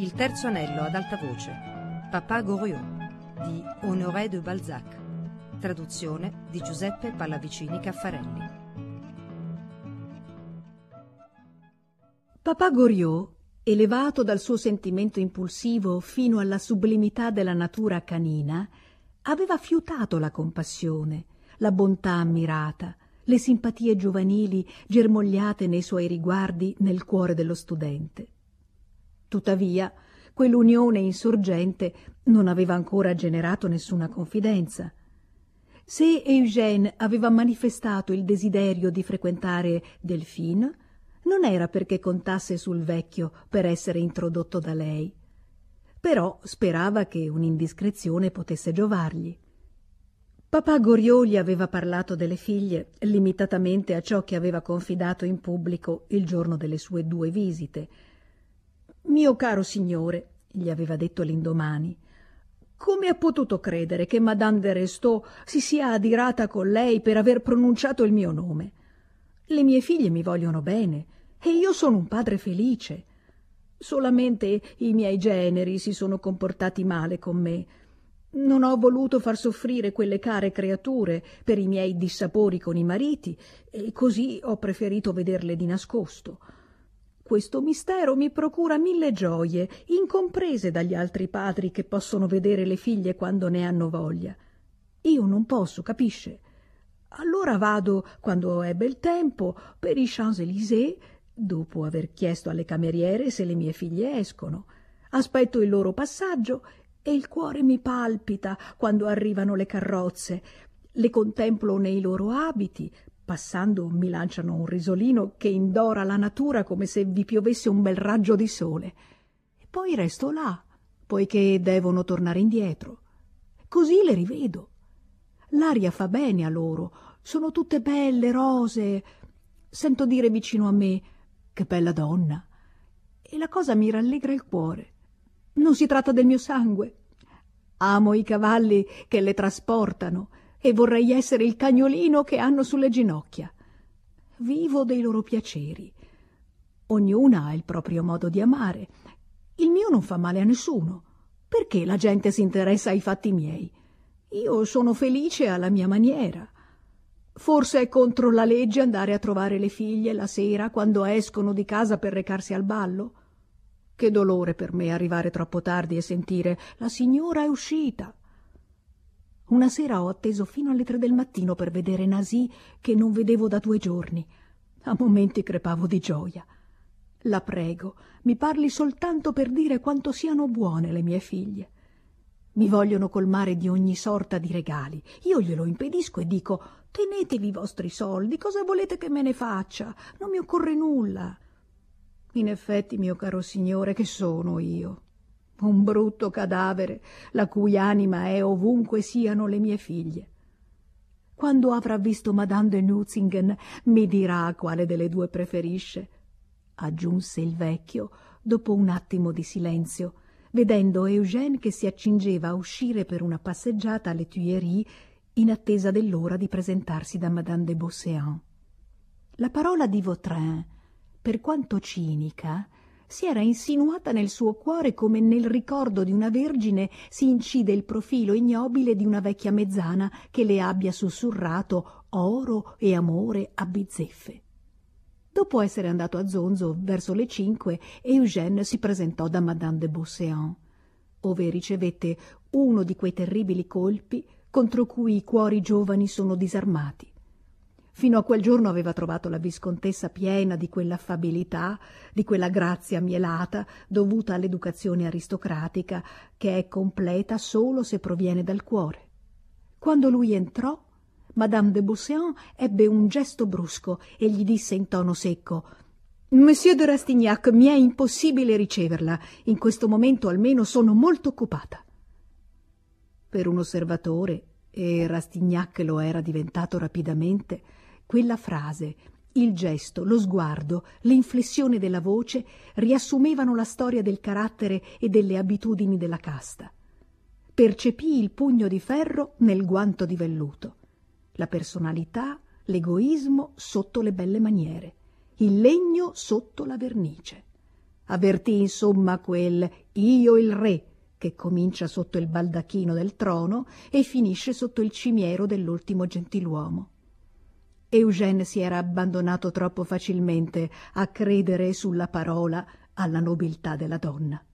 Il terzo anello ad alta voce, Papa Goriot, di Honoré de Balzac, traduzione di Giuseppe Pallavicini Caffarelli. Papa Goriot, elevato dal suo sentimento impulsivo fino alla sublimità della natura canina, aveva fiutato la compassione, la bontà ammirata, le simpatie giovanili germogliate nei suoi riguardi nel cuore dello studente. Tuttavia, quell'unione insorgente non aveva ancora generato nessuna confidenza. Se Eugène aveva manifestato il desiderio di frequentare Delphine, non era perché contasse sul vecchio per essere introdotto da lei. Però sperava che un'indiscrezione potesse giovargli. Papà Goriot gli aveva parlato delle figlie limitatamente a ciò che aveva confidato in pubblico il giorno delle sue 2 visite. «Mio caro signore», gli aveva detto l'indomani, «come ha potuto credere che Madame de Restaud si sia adirata con lei per aver pronunciato il mio nome? Le mie figlie mi vogliono bene e io sono un padre felice. Solamente i miei generi si sono comportati male con me. Non ho voluto far soffrire quelle care creature per i miei dissapori con i mariti e così ho preferito vederle di nascosto. Questo mistero mi procura 1000 gioie, incomprese dagli altri padri che possono vedere le figlie quando ne hanno voglia. Io non posso, capisce? Allora vado, quando è bel tempo, per i Champs-Élysées, dopo aver chiesto alle cameriere se le mie figlie escono. Aspetto il loro passaggio e il cuore mi palpita quando arrivano le carrozze. Le contemplo nei loro abiti, passando mi lanciano un risolino che indora la natura come se vi piovesse un bel raggio di sole. E poi resto là, poiché devono tornare indietro. Così le rivedo. L'aria fa bene a loro, sono tutte belle, rosee. Sento dire vicino a me: che bella donna. E la cosa mi rallegra il cuore. Non si tratta del mio sangue. Amo i cavalli che le trasportano e vorrei essere il cagnolino che hanno sulle ginocchia. Vivo dei loro piaceri. Ognuna ha il proprio modo di amare. Il mio non fa male a nessuno. Perché la gente si interessa ai fatti miei? Io sono felice alla mia maniera. Forse è contro la legge andare a trovare le figlie la sera quando escono di casa per recarsi al ballo? Che dolore per me arrivare troppo tardi e sentire «la signora è uscita». Una sera ho atteso fino alle 3 del mattino per vedere Nasì, che non vedevo da 2 giorni. A momenti crepavo di gioia. La prego, mi parli soltanto per dire quanto siano buone le mie figlie. Mi vogliono colmare di ogni sorta di regali. Io glielo impedisco e dico: tenetevi i vostri soldi, cosa volete che me ne faccia? Non mi occorre nulla. In effetti, mio caro signore, che sono io? Un brutto cadavere, la cui anima è ovunque siano le mie figlie. Quando avrà visto Madame de Nucingen mi dirà quale delle 2 preferisce, aggiunse il vecchio dopo un attimo di silenzio, vedendo Eugène che si accingeva a uscire per una passeggiata alle Tuileries in attesa dell'ora di presentarsi da Madame de Beauséant. La parola di Vautrin, per quanto cinica, si era insinuata nel suo cuore come nel ricordo di una vergine si incide il profilo ignobile di una vecchia mezzana che le abbia sussurrato oro e amore a bizzeffe. Dopo essere andato a zonzo verso le 5, Eugène si presentò da Madame de Beauséant, ove ricevette uno di quei terribili colpi contro cui i cuori giovani sono disarmati. Fino a quel giorno aveva trovato la viscontessa piena di quell'affabilità, di quella grazia mielata dovuta all'educazione aristocratica, che è completa solo se proviene dal cuore. Quando lui entrò, Madame de Beauséant ebbe un gesto brusco e gli disse in tono secco: «Monsieur de Rastignac, mi è impossibile riceverla. In questo momento almeno sono molto occupata». Per un osservatore, e Rastignac lo era diventato rapidamente, quella frase, il gesto, lo sguardo, l'inflessione della voce riassumevano la storia del carattere e delle abitudini della casta. Percepì il pugno di ferro nel guanto di velluto, la personalità, l'egoismo sotto le belle maniere, il legno sotto la vernice. Avvertì insomma quel «Io il re» che comincia sotto il baldacchino del trono e finisce sotto il cimiero dell'ultimo gentiluomo. Eugène si era abbandonato troppo facilmente a credere sulla parola alla nobiltà della donna.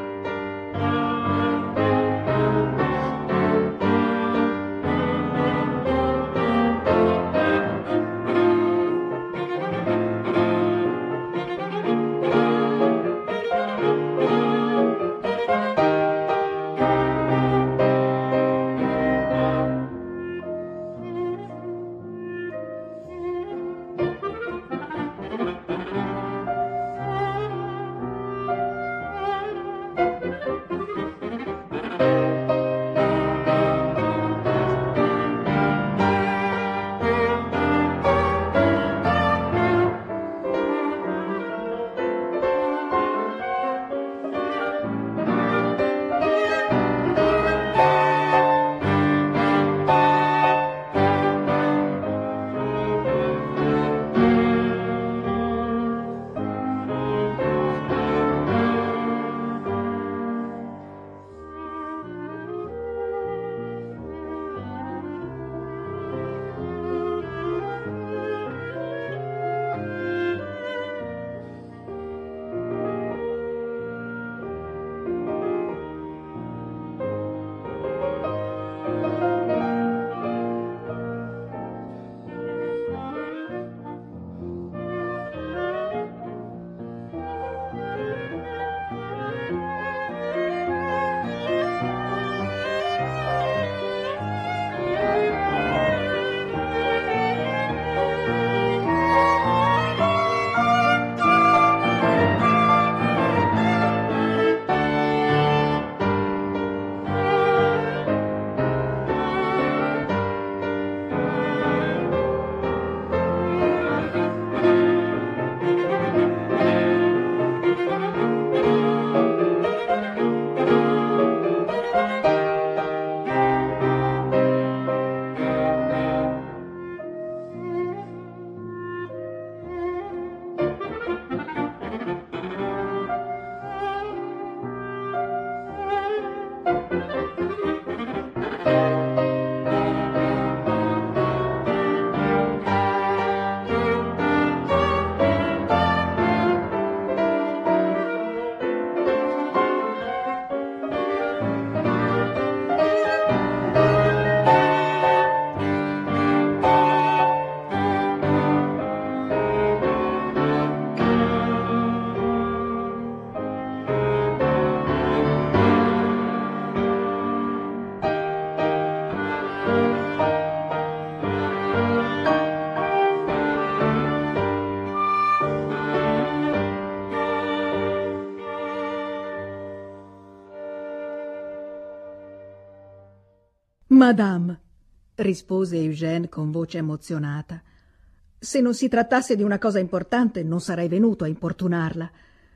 «Madame», rispose Eugène con voce emozionata, «se non si trattasse di una cosa importante non sarei venuto a importunarla.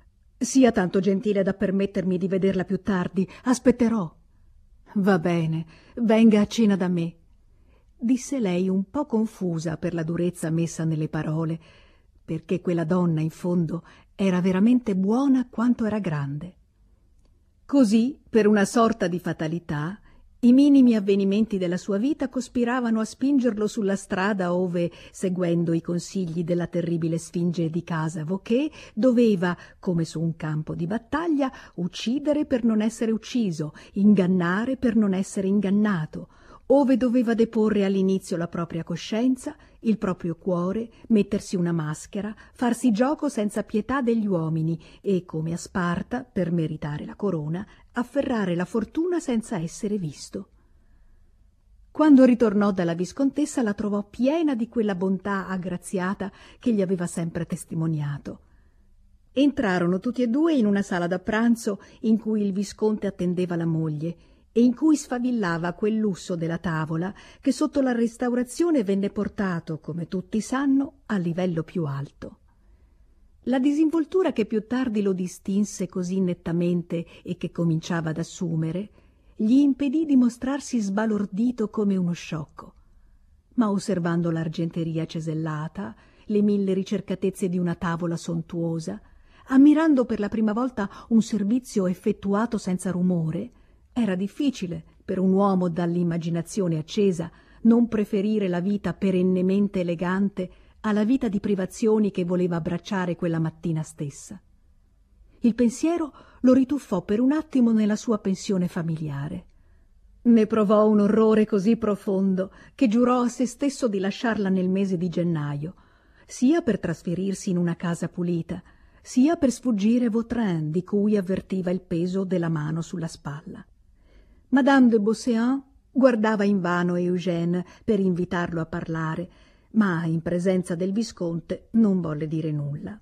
Sia tanto gentile da permettermi di vederla più tardi. Aspetterò». «Va bene, venga a cena da me», disse lei un po' confusa per la durezza messa nelle parole, perché quella donna in fondo era veramente buona quanto era grande. Così, per una sorta di fatalità, i minimi avvenimenti della sua vita cospiravano a spingerlo sulla strada ove, seguendo i consigli della terribile sfinge di casa Vauquer, doveva, come su un campo di battaglia, uccidere per non essere ucciso, ingannare per non essere ingannato, ove doveva deporre all'inizio la propria coscienza, il proprio cuore, mettersi una maschera, farsi gioco senza pietà degli uomini e, come a Sparta, per meritare la corona, afferrare la fortuna senza essere visto. Quando ritornò dalla viscontessa la trovò piena di quella bontà aggraziata che gli aveva sempre testimoniato. Entrarono tutti e due in una sala da pranzo in cui il visconte attendeva la moglie e in cui sfavillava quel lusso della tavola che sotto la Restaurazione venne portato, come tutti sanno, a livello più alto. La disinvoltura che più tardi lo distinse così nettamente e che cominciava ad assumere, gli impedì di mostrarsi sbalordito come uno sciocco. Ma osservando l'argenteria cesellata, le 1000 ricercatezze di una tavola sontuosa, ammirando per la prima volta un servizio effettuato senza rumore, era difficile per un uomo dall'immaginazione accesa non preferire la vita perennemente elegante alla vita di privazioni che voleva abbracciare quella mattina stessa. Il pensiero lo rituffò per un attimo nella sua pensione familiare. Ne provò un orrore così profondo che giurò a se stesso di lasciarla nel mese di gennaio, sia per trasferirsi in una casa pulita, sia per sfuggire Vautrin, di cui avvertiva il peso della mano sulla spalla. Madame de Beauséant guardava invano Eugène per invitarlo a parlare, ma in presenza del visconte non volle dire nulla.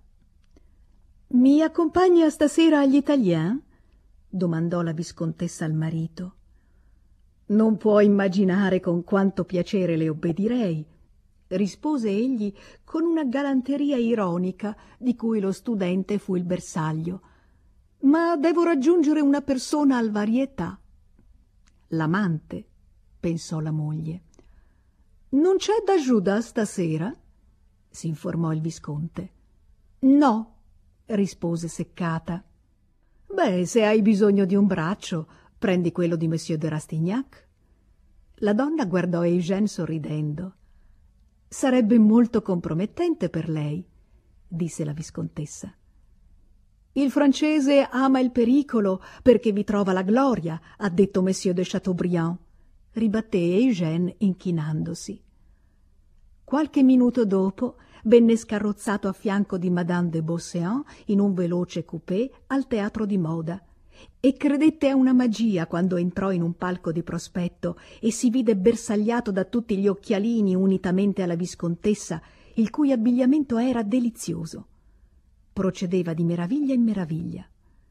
«Mi accompagna stasera agli Italiens?» domandò la viscontessa al marito. «Non può immaginare con quanto piacere le obbedirei», rispose egli con una galanteria ironica di cui lo studente fu il bersaglio. «Ma devo raggiungere una persona al varietà». «L'amante», pensò la moglie. «Non c'è da Giuda stasera?» si informò il visconte. «No», rispose seccata. «Beh, se hai bisogno di un braccio, prendi quello di Monsieur de Rastignac». La donna guardò Eugène sorridendo. «Sarebbe molto compromettente per lei», disse la viscontessa. «Il francese ama il pericolo perché vi trova la gloria», ha detto Monsieur de Chateaubriand, ribatté Eugène inchinandosi. Qualche minuto dopo venne scarrozzato a fianco di Madame de Beauséant in un veloce coupé al teatro di moda e credette a una magia quando entrò in un palco di prospetto e si vide bersagliato da tutti gli occhialini unitamente alla viscontessa, il cui abbigliamento era delizioso. Procedeva di meraviglia in meraviglia.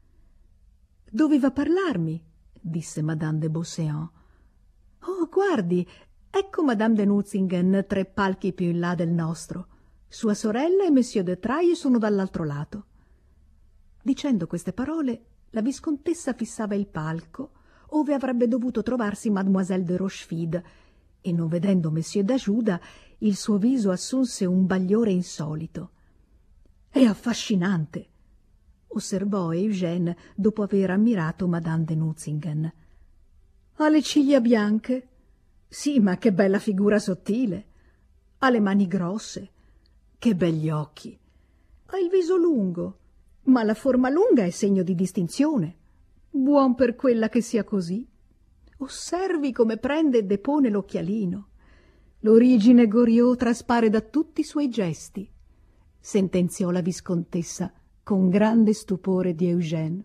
«Doveva parlarmi», disse Madame de Beauséant. «Oh, guardi, ecco Madame de Nucingen 3 palchi più in là del nostro. Sua sorella e Monsieur de Trailles sono dall'altro lato». Dicendo queste parole, la viscontessa fissava il palco, ove avrebbe dovuto trovarsi Mademoiselle de Rochefide, e non vedendo Monsieur d'Ajuda, il suo viso assunse un bagliore insolito. «È affascinante», osservò Eugène dopo aver ammirato Madame de Nucingen. «Ha le ciglia bianche? Sì, ma che bella figura sottile! Ha le mani grosse, che begli occhi! Ha il viso lungo, ma la forma lunga è segno di distinzione. Buon per quella che sia così. Osservi come prende e depone l'occhialino. L'origine Goriot traspare da tutti i suoi gesti», sentenziò la viscontessa con grande stupore di Eugène.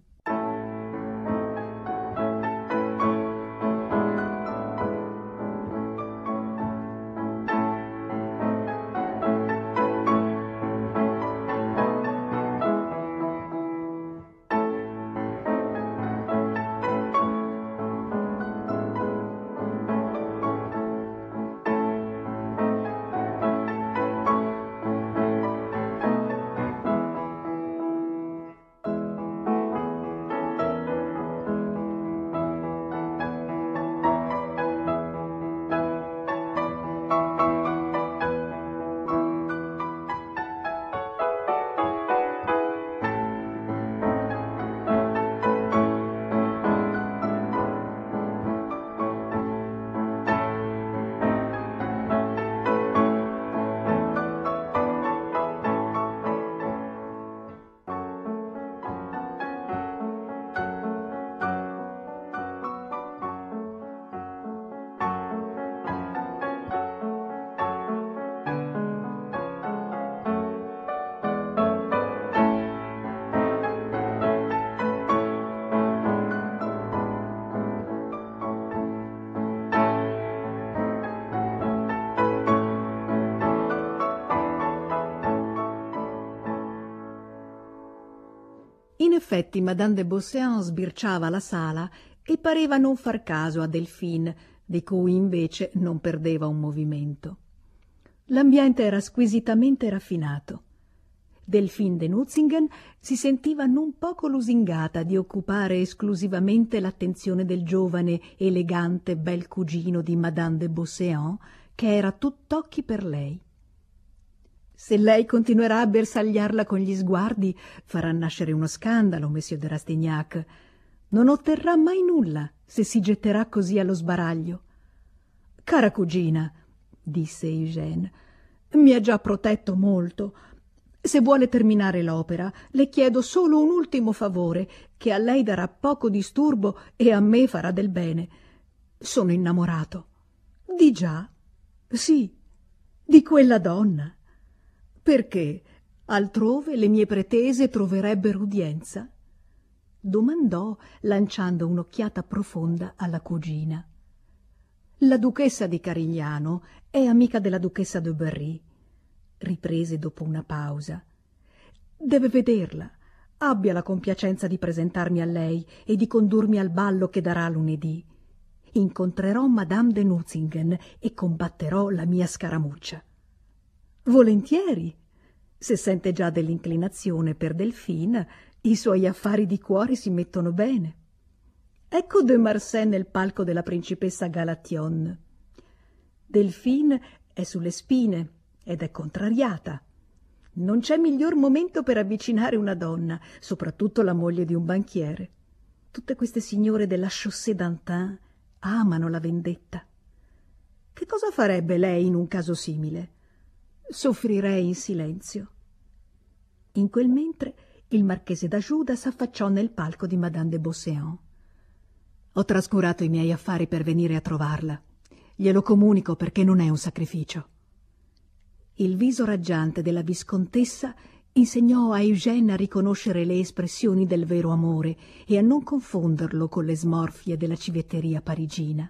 In effetti Madame de Beauséant sbirciava la sala e pareva non far caso a Delphine, di cui invece non perdeva un movimento. L'ambiente era squisitamente raffinato. Delphine de Nucingen si sentiva non poco lusingata di occupare esclusivamente l'attenzione del giovane, elegante, bel cugino di Madame de Beauséant, che era tutt'occhi per lei. Se lei continuerà a bersagliarla con gli sguardi, farà nascere uno scandalo, Monsieur de Rastignac. Non otterrà mai nulla se si getterà così allo sbaraglio. Cara cugina, disse Eugène, mi ha già protetto molto. Se vuole terminare l'opera, le chiedo solo un ultimo favore, che a lei darà poco disturbo e a me farà del bene. Sono innamorato. Di già? Sì, di quella donna. Perché altrove le mie pretese troverebbero udienza? Domandò, lanciando un'occhiata profonda alla cugina. La duchessa di Carigliano è amica della duchessa de Berry, riprese dopo una pausa. Deve vederla. Abbia la compiacenza di presentarmi a lei e di condurmi al ballo che darà lunedì. Incontrerò Madame de Nucingen e combatterò la mia scaramuccia. Volentieri. Se sente già dell'inclinazione per Delphine, i suoi affari di cuore si mettono bene. Ecco de Marsay nel palco della principessa Galathionne. Delphine è sulle spine ed è contrariata. Non c'è miglior momento per avvicinare una donna, soprattutto la moglie di un banchiere. Tutte queste signore della Chaussée d'Antin amano la vendetta. Che cosa farebbe lei in un caso simile? Soffrirei in silenzio. In quel mentre il marchese d'Ajuda s'affacciò nel palco di Madame de Beauséant. Ho trascurato i miei affari per venire a trovarla. Glielo comunico perché non è un sacrificio. Il viso raggiante della viscontessa insegnò a Eugène a riconoscere le espressioni del vero amore e a non confonderlo con le smorfie della civetteria parigina.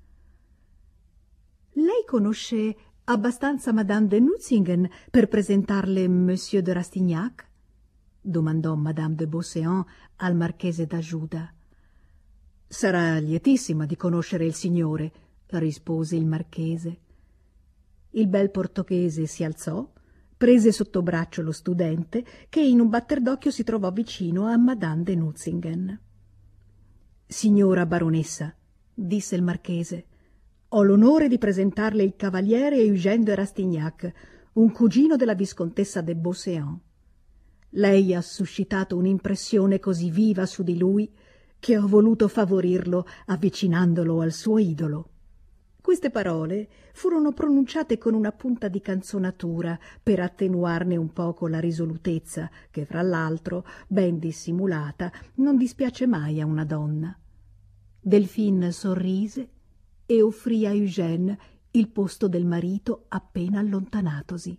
Lei conosce abbastanza Madame de Nucingen per presentarle Monsieur de Rastignac? Domandò Madame de Beauséant al marchese d'Ajuda. Sarà lietissima di conoscere il signore, rispose il marchese. Il bel portoghese si alzò, prese sotto braccio lo studente, che in un batter d'occhio si trovò vicino a Madame de Nucingen. Signora baronessa, disse il marchese, ho l'onore di presentarle il cavaliere Eugène de Rastignac, un cugino della viscontessa de Beauséant. Lei ha suscitato un'impressione così viva su di lui che ho voluto favorirlo avvicinandolo al suo idolo. Queste parole furono pronunciate con una punta di canzonatura per attenuarne un poco la risolutezza che, fra l'altro, ben dissimulata, non dispiace mai a una donna. Delphine sorrise e offrì a Eugène il posto del marito appena allontanatosi.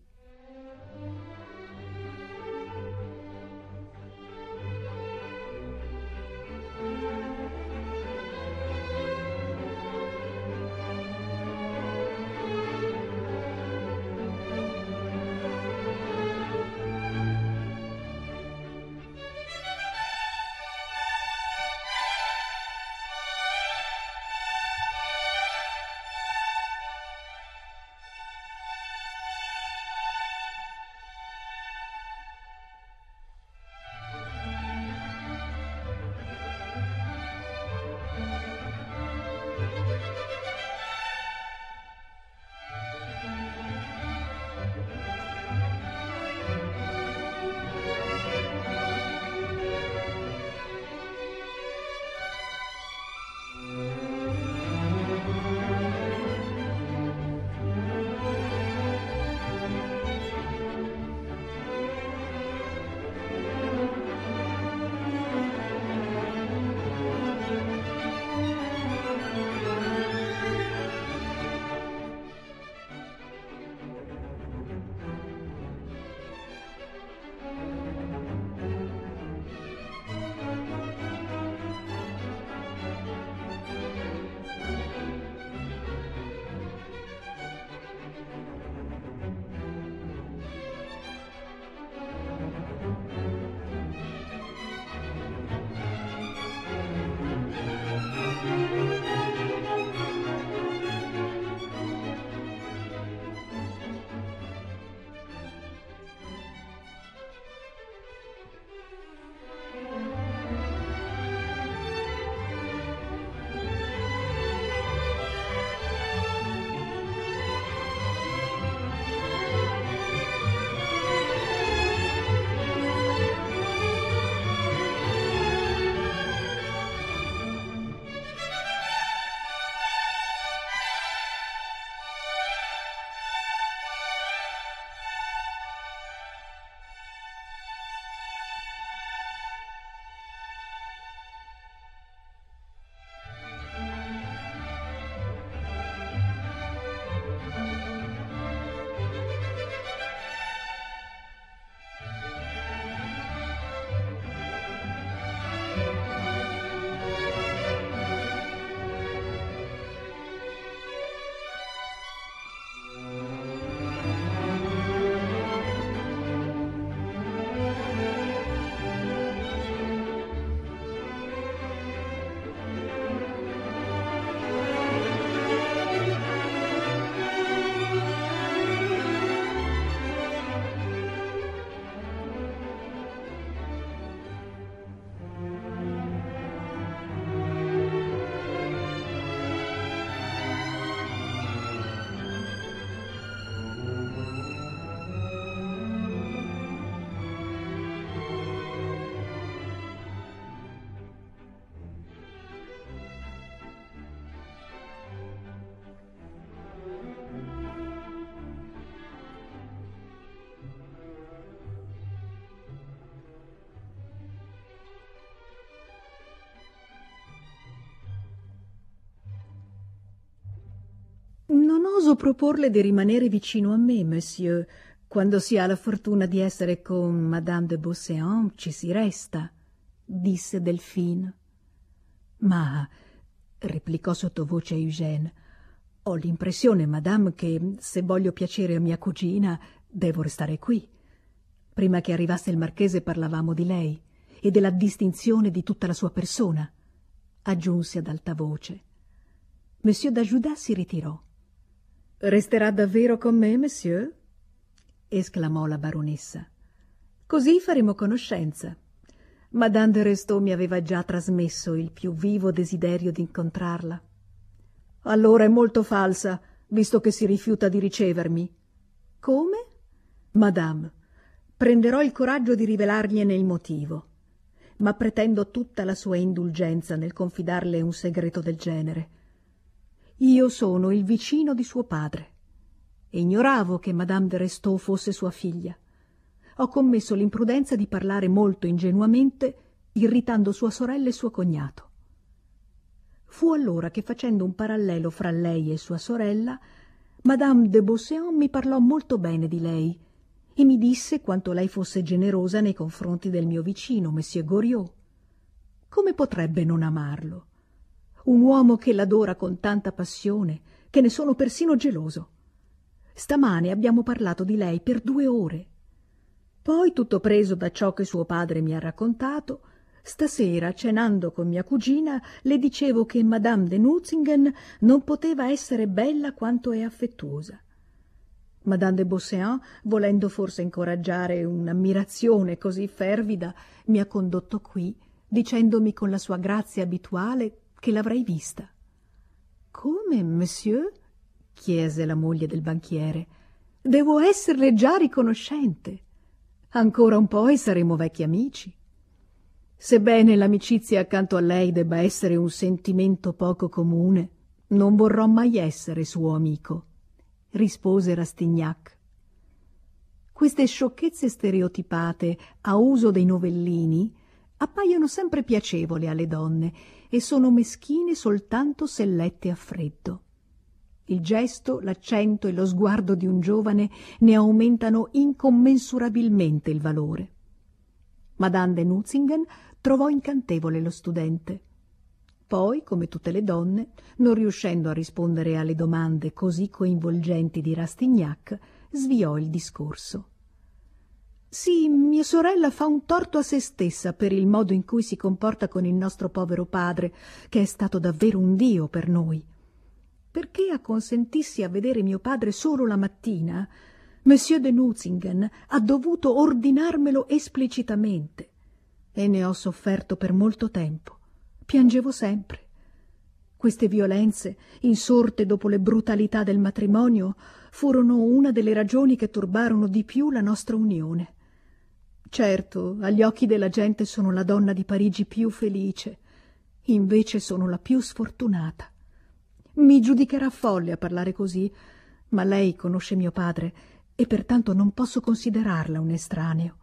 oso proporle di rimanere vicino a me, monsieur. Quando si ha la fortuna di essere con Madame de Beauséant ci si resta, disse Delphine. Ma, replicò sottovoce Eugène, ho l'impressione, madame, che se voglio piacere a mia cugina devo restare qui. Prima che arrivasse il marchese parlavamo di lei e della distinzione di tutta la sua persona, aggiunse ad alta voce. Monsieur d'Ajuda si ritirò. Resterà davvero con me, monsieur? Esclamò la baronessa. Così faremo conoscenza. Madame de Restaud mi aveva già trasmesso il più vivo desiderio di incontrarla. Allora è molto falsa, visto che si rifiuta di ricevermi. Come? Madame, prenderò il coraggio di rivelargliene il motivo, ma pretendo tutta la sua indulgenza nel confidarle un segreto del genere. Io sono il vicino di suo padre e ignoravo che Madame de Restaud fosse sua figlia. Ho commesso l'imprudenza di parlare molto ingenuamente, irritando sua sorella e suo cognato. Fu allora che, facendo un parallelo fra lei e sua sorella, Madame de Beauséant mi parlò molto bene di lei e mi disse quanto lei fosse generosa nei confronti del mio vicino, Monsieur Goriot. Come potrebbe non amarlo? Un uomo che l'adora con tanta passione che ne sono persino geloso. Stamane abbiamo parlato di lei per 2 ore. Poi, tutto preso da ciò che suo padre mi ha raccontato, stasera, cenando con mia cugina, le dicevo che Madame de Nucingen non poteva essere bella quanto è affettuosa. Madame de Beauséant, volendo forse incoraggiare un'ammirazione così fervida, mi ha condotto qui, dicendomi con la sua grazia abituale che l'avrei vista. «Come, monsieur?» chiese la moglie del banchiere. «Devo esserle già riconoscente. Ancora un po' e saremo vecchi amici. Sebbene l'amicizia accanto a lei debba essere un sentimento poco comune, non vorrò mai essere suo amico», rispose Rastignac. Queste sciocchezze stereotipate a uso dei novellini appaiono sempre piacevoli alle donne e sono meschine soltanto se lette a freddo. Il gesto, l'accento e lo sguardo di un giovane ne aumentano incommensurabilmente il valore. Madame de Nucingen trovò incantevole lo studente. Poi, come tutte le donne, non riuscendo a rispondere alle domande così coinvolgenti di Rastignac, sviò il discorso. «Sì, mia sorella fa un torto a se stessa per il modo in cui si comporta con il nostro povero padre, che è stato davvero un dio per noi. Perché acconsentissi a vedere mio padre solo la mattina, Monsieur de Nucingen ha dovuto ordinarmelo esplicitamente e ne ho sofferto per molto tempo. Piangevo sempre. Queste violenze, insorte dopo le brutalità del matrimonio, furono una delle ragioni che turbarono di più la nostra unione. Certo, agli occhi della gente sono la donna di Parigi più felice, invece sono la più sfortunata. Mi giudicherà folle a parlare così, ma lei conosce mio padre e pertanto non posso considerarla un estraneo.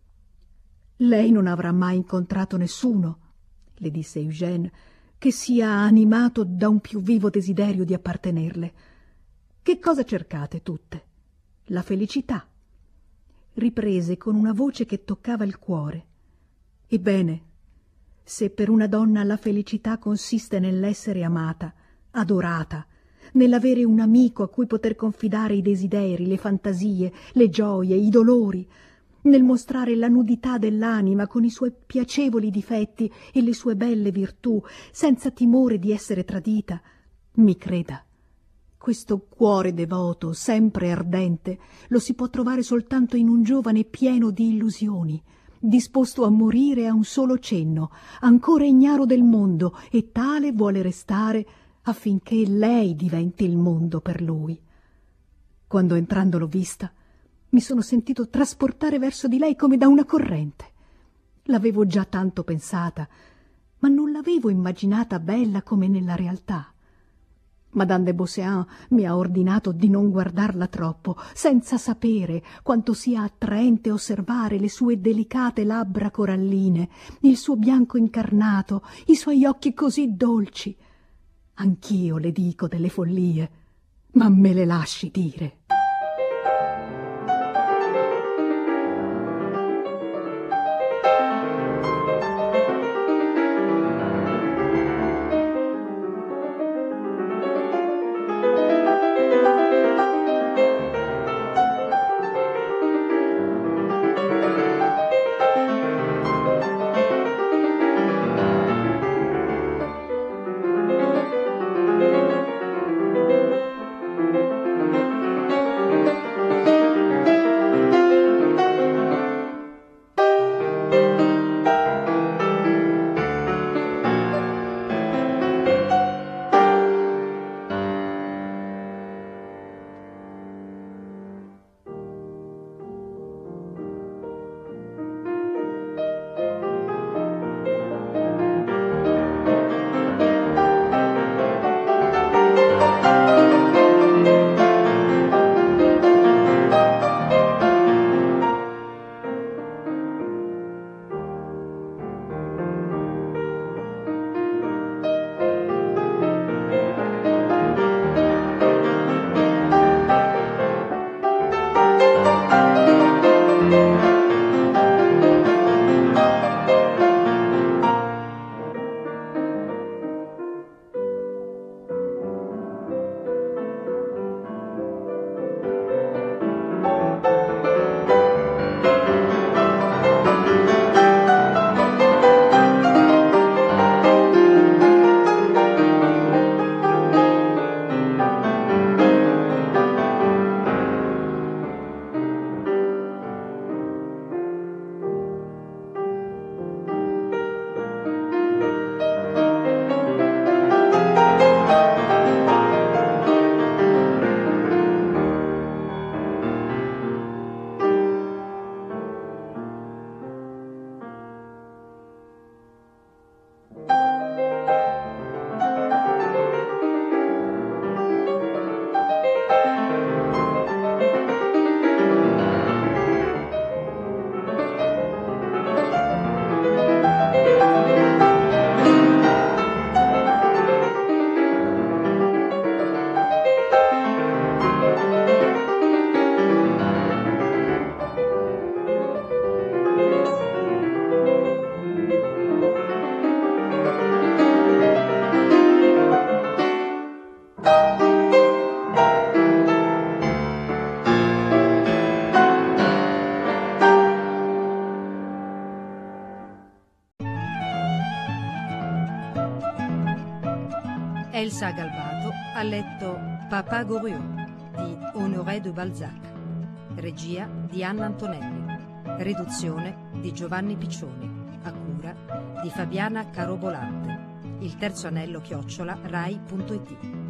Lei non avrà mai incontrato nessuno, le disse Eugène, che sia animato da un più vivo desiderio di appartenerle. Che cosa cercate tutte? La felicità. Riprese con una voce che toccava il cuore. Ebbene, se per una donna la felicità consiste nell'essere amata, adorata, nell'avere un amico a cui poter confidare i desideri, le fantasie, le gioie, i dolori, nel mostrare la nudità dell'anima con i suoi piacevoli difetti e le sue belle virtù, senza timore di essere tradita, mi creda, questo cuore devoto, sempre ardente, lo si può trovare soltanto in un giovane pieno di illusioni, disposto a morire a un solo cenno, ancora ignaro del mondo, e tale vuole restare affinché lei diventi il mondo per lui. Quando entrando l'ho vista, mi sono sentito trasportare verso di lei come da una corrente. L'avevo già tanto pensata, ma non l'avevo immaginata bella come nella realtà. Madame de Beauséant mi ha ordinato di non guardarla troppo, senza sapere quanto sia attraente osservare le sue delicate labbra coralline, il suo bianco incarnato, i suoi occhi così dolci. Anch'io le dico delle follie, ma me le lasci dire. Elsa Galbato ha letto Papa Goriot di Honoré de Balzac, regia di Anna Antonelli, riduzione di Giovanni Piccioni, a cura di Fabiana Carobolante. Il terzo anello @rai.it